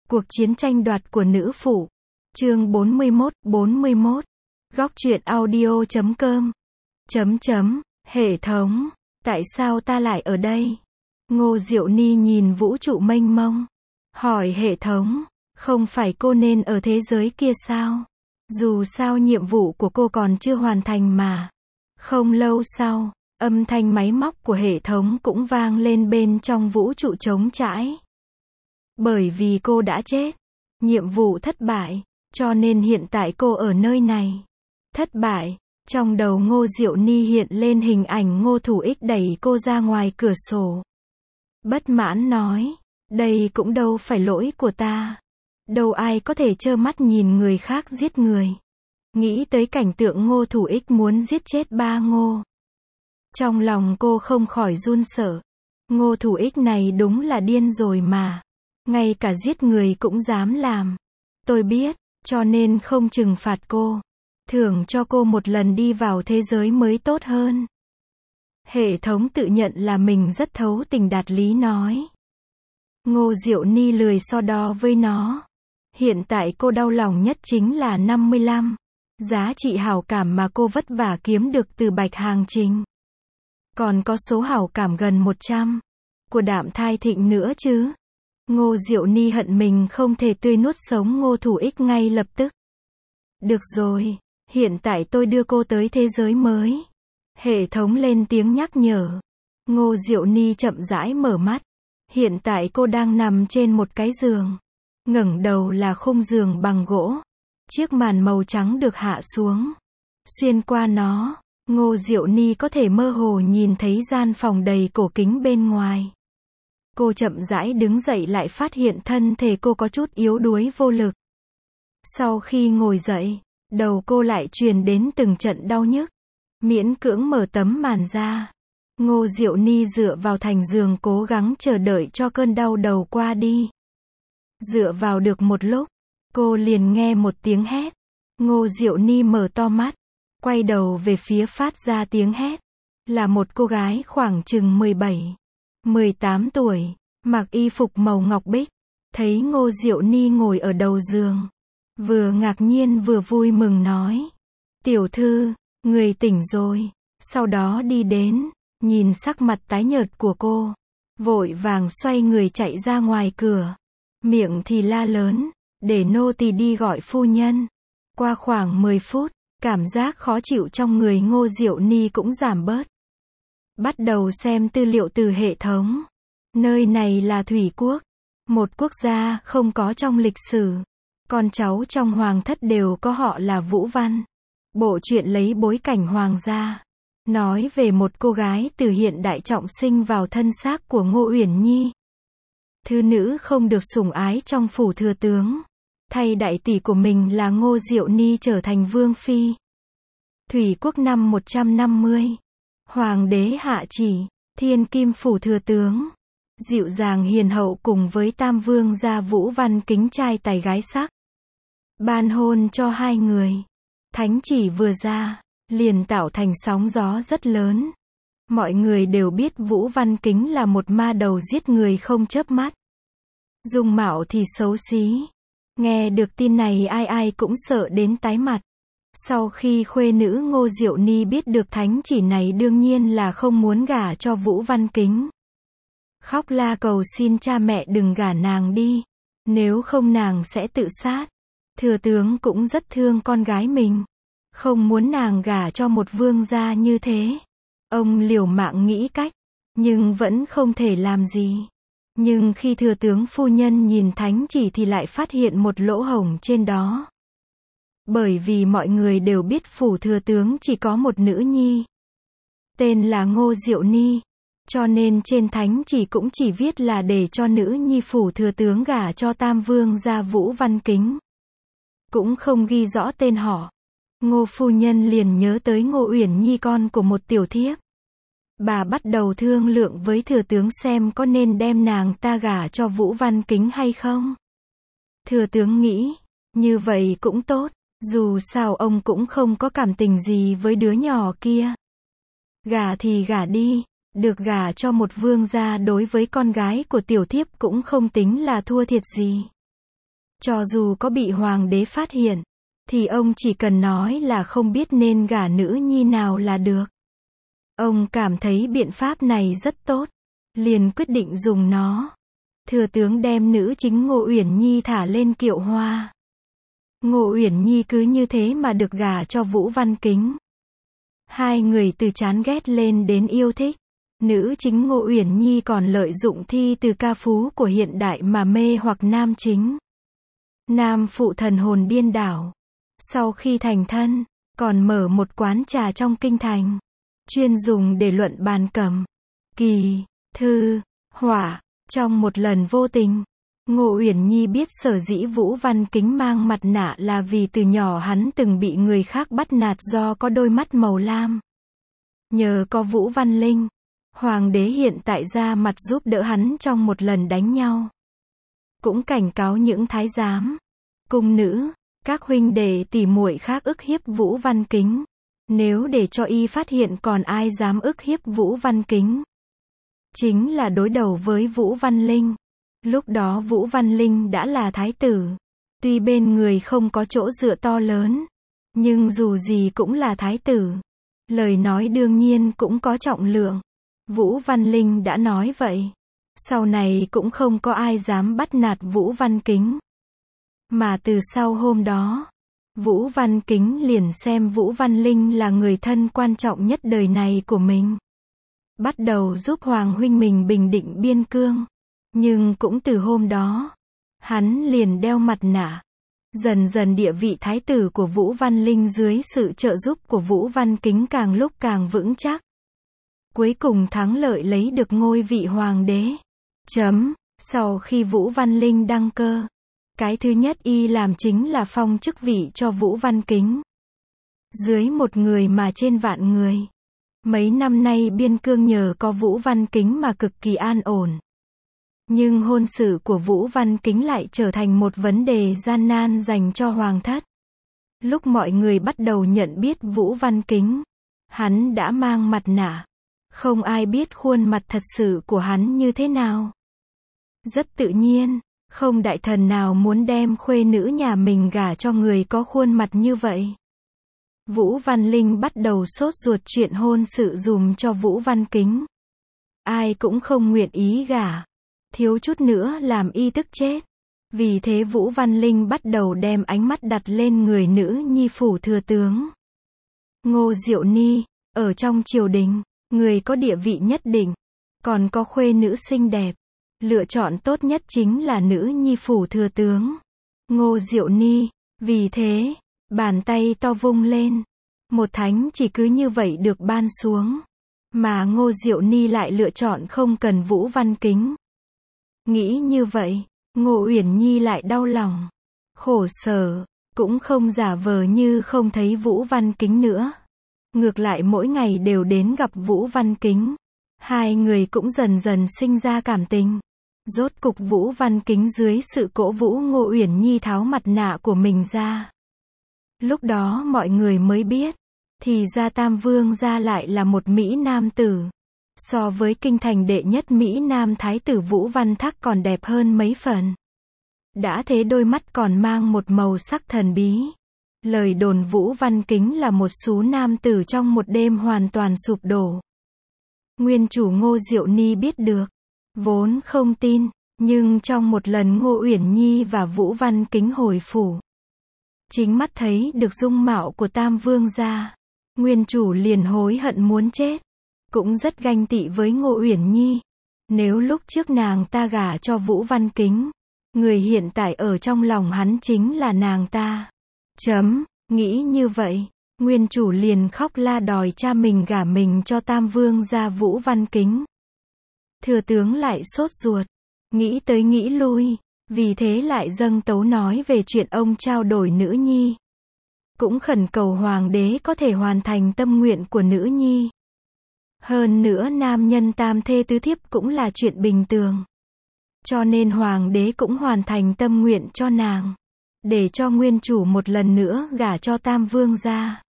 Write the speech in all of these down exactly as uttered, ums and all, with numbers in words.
Cuộc chiến tranh đoạt của nữ phụ. Chương bốn mươi mốt, bốn mươi mốt. Góc truyện audio chấm com. Chấm chấm. Hệ thống. Tại sao ta lại ở đây? Ngô Diệu Ni nhìn vũ trụ mênh mông. Hỏi hệ thống. Không phải cô nên ở thế giới kia sao? Dù sao nhiệm vụ của cô còn chưa hoàn thành mà. Không lâu sau, âm thanh máy móc của hệ thống cũng vang lên bên trong vũ trụ trống trải. Bởi vì cô đã chết. Nhiệm vụ thất bại. Cho nên hiện tại cô ở nơi này. Thất bại. Trong đầu Ngô Diệu Ni hiện lên hình ảnh Ngô Thủ Ích đẩy cô ra ngoài cửa sổ. Bất mãn nói. Đây cũng đâu phải lỗi của ta. Đâu ai có thể trơ mắt nhìn người khác giết người. Nghĩ tới cảnh tượng Ngô Thủ Ích muốn giết chết ba Ngô. Trong lòng cô không khỏi run sợ. Ngô Thủ Ích này đúng là điên rồi mà. Ngay cả giết người cũng dám làm. Tôi biết, cho nên không trừng phạt cô. Thưởng cho cô một lần đi vào thế giới mới tốt hơn. Hệ thống tự nhận là mình rất thấu tình đạt lý nói. Ngô Diệu Ni lười so đo với nó. Hiện tại cô đau lòng nhất chính là năm mươi lăm. Giá trị hảo cảm mà cô vất vả kiếm được từ Bạch Hàng Trình. Còn có số hảo cảm gần một trăm. Của Đạm Thai Thịnh nữa chứ. Ngô Diệu Ni hận mình không thể tươi nuốt sống Ngô Thủ Ích ngay lập tức. Được rồi, hiện tại tôi đưa cô tới thế giới mới. Hệ thống lên tiếng nhắc nhở. Ngô Diệu Ni chậm rãi mở mắt. Hiện tại cô đang nằm trên một cái giường. Ngẩng đầu là khung giường bằng gỗ. Chiếc màn màu trắng được hạ xuống. Xuyên qua nó, Ngô Diệu Ni có thể mơ hồ nhìn thấy gian phòng đầy cổ kính bên ngoài. Cô chậm rãi đứng dậy lại phát hiện thân thể cô có chút yếu đuối vô lực. Sau khi ngồi dậy, đầu cô lại truyền đến từng trận đau nhức. Miễn cưỡng mở tấm màn ra. Ngô Diệu Ni dựa vào thành giường cố gắng chờ đợi cho cơn đau đầu qua đi. Dựa vào được một lúc, cô liền nghe một tiếng hét. Ngô Diệu Ni mở to mắt, quay đầu về phía phát ra tiếng hét. Là một cô gái khoảng chừng mười bảy, mười tám tuổi, mặc y phục màu ngọc bích. Thấy Ngô Diệu Ni ngồi ở đầu giường, vừa ngạc nhiên vừa vui mừng nói. Tiểu thư, người tỉnh rồi. Sau đó đi đến, nhìn sắc mặt tái nhợt của cô. Vội vàng xoay người chạy ra ngoài cửa. Miệng thì la lớn, để nô tỳ đi gọi phu nhân. Qua khoảng mười phút, cảm giác khó chịu trong người Ngô Diệu Ni cũng giảm bớt. Bắt đầu xem tư liệu từ hệ thống. Nơi này là Thủy Quốc, một quốc gia không có trong lịch sử. Con cháu trong hoàng thất đều có họ là Vũ Văn. Bộ truyện lấy bối cảnh hoàng gia. Nói về một cô gái từ hiện đại trọng sinh vào thân xác của Ngô Uyển Nhi. Thư nữ không được sủng ái trong phủ thừa tướng. Thay đại tỷ của mình là Ngô Diệu Ni trở thành vương phi. Thủy Quốc năm một trăm năm mươi. Hoàng đế hạ chỉ, thiên kim phủ thừa tướng. Dịu dàng hiền hậu cùng với tam vương gia Vũ Văn Kính trai tài gái sắc. Ban hôn cho hai người. Thánh chỉ vừa ra, liền tạo thành sóng gió rất lớn. Mọi người đều biết Vũ Văn Kính là một ma đầu giết người không chớp mắt. Dung mạo thì xấu xí. Nghe được tin này ai ai cũng sợ đến tái mặt. Sau khi khuê nữ Ngô Diệu Ni biết được thánh chỉ này đương nhiên là không muốn gả cho Vũ Văn Kính. Khóc la cầu xin cha mẹ đừng gả nàng đi. Nếu không nàng sẽ tự sát. Thừa tướng cũng rất thương con gái mình. Không muốn nàng gả cho một vương gia như thế. Ông liều mạng nghĩ cách. Nhưng vẫn không thể làm gì. Nhưng khi thừa tướng phu nhân nhìn thánh chỉ thì lại phát hiện một lỗ hổng trên đó. Bởi vì mọi người đều biết phủ thừa tướng chỉ có một nữ nhi. Tên là Ngô Diệu Ni. Cho nên trên thánh chỉ cũng chỉ viết là để cho nữ nhi phủ thừa tướng gả cho tam vương gia Vũ Văn Kính. Cũng không ghi rõ tên họ. Ngô phu nhân liền nhớ tới Ngô Uyển Nhi con của một tiểu thiếp. Bà bắt đầu thương lượng với thừa tướng xem có nên đem nàng ta gả cho Vũ Văn Kính hay không. Thừa tướng nghĩ, như vậy cũng tốt, dù sao ông cũng không có cảm tình gì với đứa nhỏ kia. Gả thì gả đi, được gả cho một vương gia đối với con gái của tiểu thiếp cũng không tính là thua thiệt gì. Cho dù có bị hoàng đế phát hiện, thì ông chỉ cần nói là không biết nên gả nữ nhi nào là được. Ông cảm thấy biện pháp này rất tốt, liền quyết định dùng nó. Thừa tướng đem nữ chính Ngô Uyển Nhi thả lên kiệu hoa. Ngô Uyển Nhi cứ như thế mà được gả cho Vũ Văn Kính. Hai người từ chán ghét lên đến yêu thích. Nữ chính Ngô Uyển Nhi còn lợi dụng thi từ ca phú của hiện đại mà mê hoặc nam chính. Nam phụ thần hồn điên đảo. Sau khi thành thân, còn mở một quán trà trong kinh thành, chuyên dùng để luận bàn cẩm, kỳ, thư, họa. Trong một lần vô tình, Ngô Uyển Nhi biết sở dĩ Vũ Văn Kính mang mặt nạ là vì từ nhỏ hắn từng bị người khác bắt nạt do có đôi mắt màu lam. Nhờ có Vũ Văn Linh, hoàng đế hiện tại ra mặt giúp đỡ hắn trong một lần đánh nhau. Cũng cảnh cáo những thái giám, cung nữ, các huynh đệ tỉ muội khác ức hiếp Vũ Văn Kính. Nếu để cho y phát hiện còn ai dám ức hiếp Vũ Văn Kính, chính là đối đầu với Vũ Văn Linh. Lúc đó Vũ Văn Linh đã là thái tử. Tuy bên người không có chỗ dựa to lớn, nhưng dù gì cũng là thái tử. Lời nói đương nhiên cũng có trọng lượng. Vũ Văn Linh đã nói vậy. Sau này cũng không có ai dám bắt nạt Vũ Văn Kính. Mà từ sau hôm đó, Vũ Văn Kính liền xem Vũ Văn Linh là người thân quan trọng nhất đời này của mình. Bắt đầu giúp Hoàng huynh mình bình định biên cương. Nhưng cũng từ hôm đó, hắn liền đeo mặt nạ. Dần dần địa vị thái tử của Vũ Văn Linh dưới sự trợ giúp của Vũ Văn Kính càng lúc càng vững chắc. Cuối cùng thắng lợi lấy được ngôi vị hoàng đế. Chấm. Sau khi Vũ Văn Linh đăng cơ, cái thứ nhất y làm chính là phong chức vị cho Vũ Văn Kính. Dưới một người mà trên vạn người. Mấy năm nay biên cương nhờ có Vũ Văn Kính mà cực kỳ an ổn. Nhưng hôn sự của Vũ Văn Kính lại trở thành một vấn đề gian nan dành cho hoàng thất. Lúc mọi người bắt đầu nhận biết Vũ Văn Kính, hắn đã mang mặt nạ. Không ai biết khuôn mặt thật sự của hắn như thế nào. Rất tự nhiên, không đại thần nào muốn đem khuê nữ nhà mình gả cho người có khuôn mặt như vậy. Vũ Văn Linh bắt đầu sốt ruột chuyện hôn sự dùm cho Vũ Văn Kính. Ai cũng không nguyện ý gả. Thiếu chút nữa làm y tức chết. Vì thế Vũ Văn Linh bắt đầu đem ánh mắt đặt lên người nữ nhi phủ thừa tướng. Ngô Diệu Ni, ở trong triều đình, người có địa vị nhất định, còn có khuê nữ xinh đẹp. Lựa chọn tốt nhất chính là nữ nhi phủ thừa tướng, Ngô Diệu Ni. Vì thế, bàn tay to vung lên, một thánh chỉ cứ như vậy được ban xuống. Mà Ngô Diệu Ni lại lựa chọn không cần Vũ Văn Kính. Nghĩ như vậy, Ngô Uyển Nhi lại đau lòng, khổ sở, cũng không giả vờ như không thấy Vũ Văn Kính nữa. Ngược lại mỗi ngày đều đến gặp Vũ Văn Kính. Hai người cũng dần dần sinh ra cảm tình. Rốt cục Vũ Văn Kính dưới sự cổ vũ Ngô Uyển Nhi tháo mặt nạ của mình ra. Lúc đó mọi người mới biết, thì ra Tam Vương gia lại là một Mỹ Nam tử. So với kinh thành đệ nhất Mỹ Nam thái tử Vũ Văn Thác còn đẹp hơn mấy phần. Đã thế đôi mắt còn mang một màu sắc thần bí. Lời đồn Vũ Văn Kính là một sú nam tử trong một đêm hoàn toàn sụp đổ. Nguyên chủ Ngô Diệu Ni biết được, vốn không tin, nhưng trong một lần Ngô Uyển Nhi và Vũ Văn Kính hồi phủ, chính mắt thấy được dung mạo của Tam Vương gia, nguyên chủ liền hối hận muốn chết, cũng rất ganh tị với Ngô Uyển Nhi. Nếu lúc trước nàng ta gả cho Vũ Văn Kính, người hiện tại ở trong lòng hắn chính là nàng ta. Chấm, nghĩ như vậy, nguyên chủ liền khóc la đòi cha mình gả mình cho Tam Vương gia Vũ Văn Kính. Thừa tướng lại sốt ruột, nghĩ tới nghĩ lui, vì thế lại dâng tấu nói về chuyện ông trao đổi nữ nhi. Cũng khẩn cầu hoàng đế có thể hoàn thành tâm nguyện của nữ nhi. Hơn nữa nam nhân tam thê tứ thiếp cũng là chuyện bình thường. Cho nên hoàng đế cũng hoàn thành tâm nguyện cho nàng. Để cho nguyên chủ một lần nữa gả cho Tam Vương gia.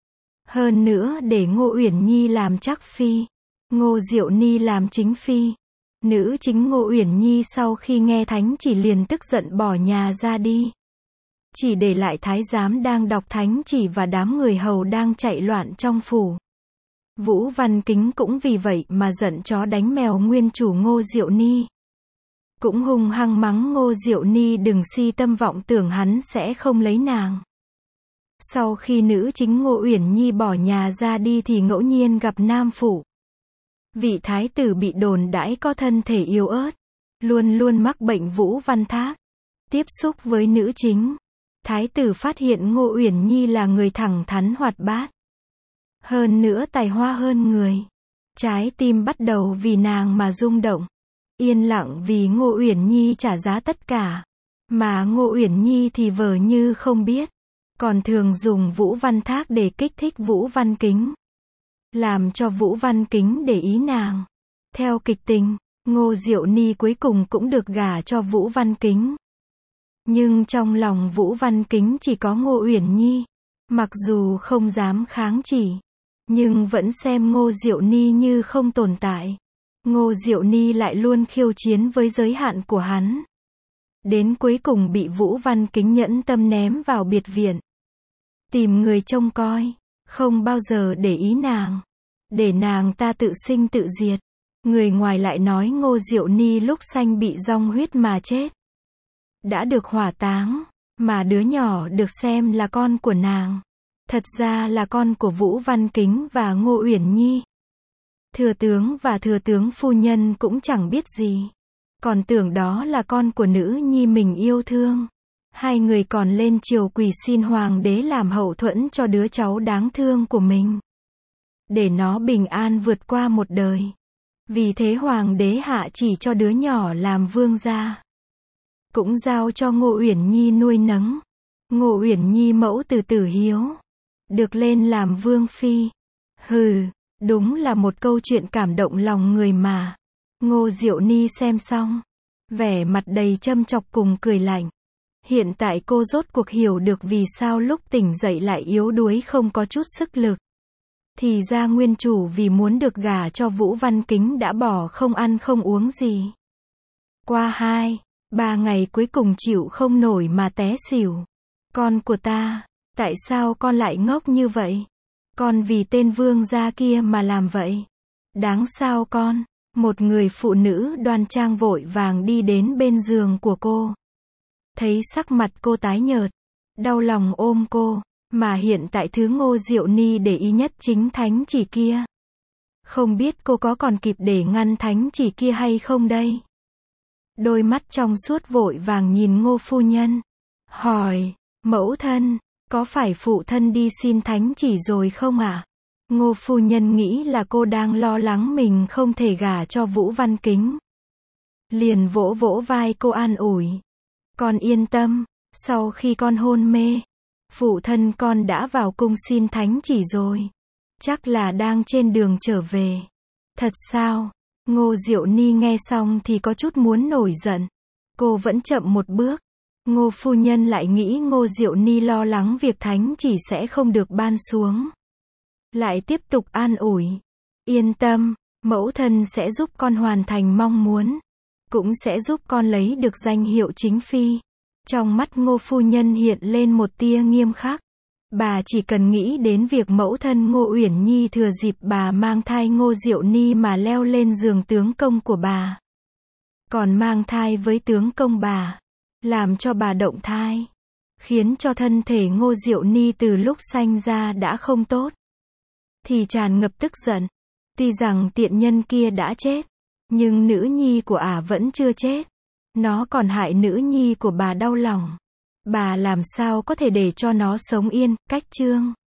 Hơn nữa để Ngô Uyển Nhi làm trắc phi, Ngô Diệu Ni làm chính phi. Nữ chính Ngô Uyển Nhi sau khi nghe thánh chỉ liền tức giận bỏ nhà ra đi. Chỉ để lại thái giám đang đọc thánh chỉ và đám người hầu đang chạy loạn trong phủ. Vũ Văn Kính cũng vì vậy mà giận chó đánh mèo nguyên chủ Ngô Diệu Ni. Cũng hung hăng mắng Ngô Diệu Ni đừng si tâm vọng tưởng hắn sẽ không lấy nàng. Sau khi nữ chính Ngô Uyển Nhi bỏ nhà ra đi thì ngẫu nhiên gặp Nam Phủ. Vị thái tử bị đồn đãi có thân thể yếu ớt, luôn luôn mắc bệnh Vũ Văn Thác. Tiếp xúc với nữ chính, thái tử phát hiện Ngô Uyển Nhi là người thẳng thắn hoạt bát. Hơn nữa tài hoa hơn người. Trái tim bắt đầu vì nàng mà rung động. Yên lặng vì Ngô Uyển Nhi trả giá tất cả. Mà Ngô Uyển Nhi thì vờ như không biết. Còn thường dùng Vũ Văn Thác để kích thích Vũ Văn Kính. Làm cho Vũ Văn Kính để ý nàng. Theo kịch tình, Ngô Diệu Ni cuối cùng cũng được gả cho Vũ Văn Kính. Nhưng trong lòng Vũ Văn Kính chỉ có Ngô Uyển Nhi. Mặc dù không dám kháng chỉ, nhưng vẫn xem Ngô Diệu Ni như không tồn tại. Ngô Diệu Ni lại luôn khiêu chiến với giới hạn của hắn. Đến cuối cùng bị Vũ Văn Kính nhẫn tâm ném vào biệt viện. Tìm người trông coi, không bao giờ để ý nàng. Để nàng ta tự sinh tự diệt. Người ngoài lại nói Ngô Diệu Ni lúc sanh bị dong huyết mà chết. Đã được hỏa táng, mà đứa nhỏ được xem là con của nàng. Thật ra là con của Vũ Văn Kính và Ngô Uyển Nhi. Thừa tướng và thừa tướng phu nhân cũng chẳng biết gì. Còn tưởng đó là con của nữ nhi mình yêu thương. Hai người còn lên triều quỳ xin hoàng đế làm hậu thuẫn cho đứa cháu đáng thương của mình. Để nó bình an vượt qua một đời. Vì thế hoàng đế hạ chỉ cho đứa nhỏ làm vương gia. Cũng giao cho Ngô Uyển Nhi nuôi nấng. Ngô Uyển Nhi mẫu từ tử hiếu. Được lên làm vương phi. Hừ, đúng là một câu chuyện cảm động lòng người mà. Ngô Diệu Ni xem xong, vẻ mặt đầy châm chọc cùng cười lạnh. Hiện tại cô rốt cuộc hiểu được vì sao lúc tỉnh dậy lại yếu đuối không có chút sức lực. Thì ra nguyên chủ vì muốn được gả cho Vũ Văn Kính đã bỏ không ăn không uống gì. Qua hai, ba ngày cuối cùng chịu không nổi mà té xỉu. Con của ta, tại sao con lại ngốc như vậy? Con vì tên vương gia kia mà làm vậy. Đáng sao con? Một người phụ nữ đoan trang vội vàng đi đến bên giường của cô. Thấy sắc mặt cô tái nhợt, đau lòng ôm cô, mà hiện tại thứ Ngô Diệu Ni để ý nhất chính thánh chỉ kia. Không biết cô có còn kịp để ngăn thánh chỉ kia hay không đây? Đôi mắt trong suốt vội vàng nhìn Ngô phu nhân. Hỏi, mẫu thân, có phải phụ thân đi xin thánh chỉ rồi không ạ? À? Ngô phu nhân nghĩ là cô đang lo lắng mình không thể gả cho Vũ Văn Kính. Liền vỗ vỗ vai cô an ủi. Con yên tâm, sau khi con hôn mê, phụ thân con đã vào cung xin thánh chỉ rồi. Chắc là đang trên đường trở về. Thật sao? Ngô Diệu Ni nghe xong thì có chút muốn nổi giận. Cô vẫn chậm một bước. Ngô phu nhân lại nghĩ Ngô Diệu Ni lo lắng việc thánh chỉ sẽ không được ban xuống. Lại tiếp tục an ủi. Yên tâm, mẫu thân sẽ giúp con hoàn thành mong muốn. Cũng sẽ giúp con lấy được danh hiệu chính phi. Trong mắt Ngô phu nhân hiện lên một tia nghiêm khắc. Bà chỉ cần nghĩ đến việc mẫu thân Ngô Uyển Nhi thừa dịp bà mang thai Ngô Diệu Ni mà leo lên giường tướng công của bà. Còn mang thai với tướng công bà. Làm cho bà động thai. Khiến cho thân thể Ngô Diệu Ni từ lúc sanh ra đã không tốt. Thì tràn ngập tức giận. Tuy rằng tiện nhân kia đã chết. Nhưng nữ nhi của ả vẫn chưa chết. Nó còn hại nữ nhi của bà đau lòng. Bà làm sao có thể để cho nó sống yên, cách chương.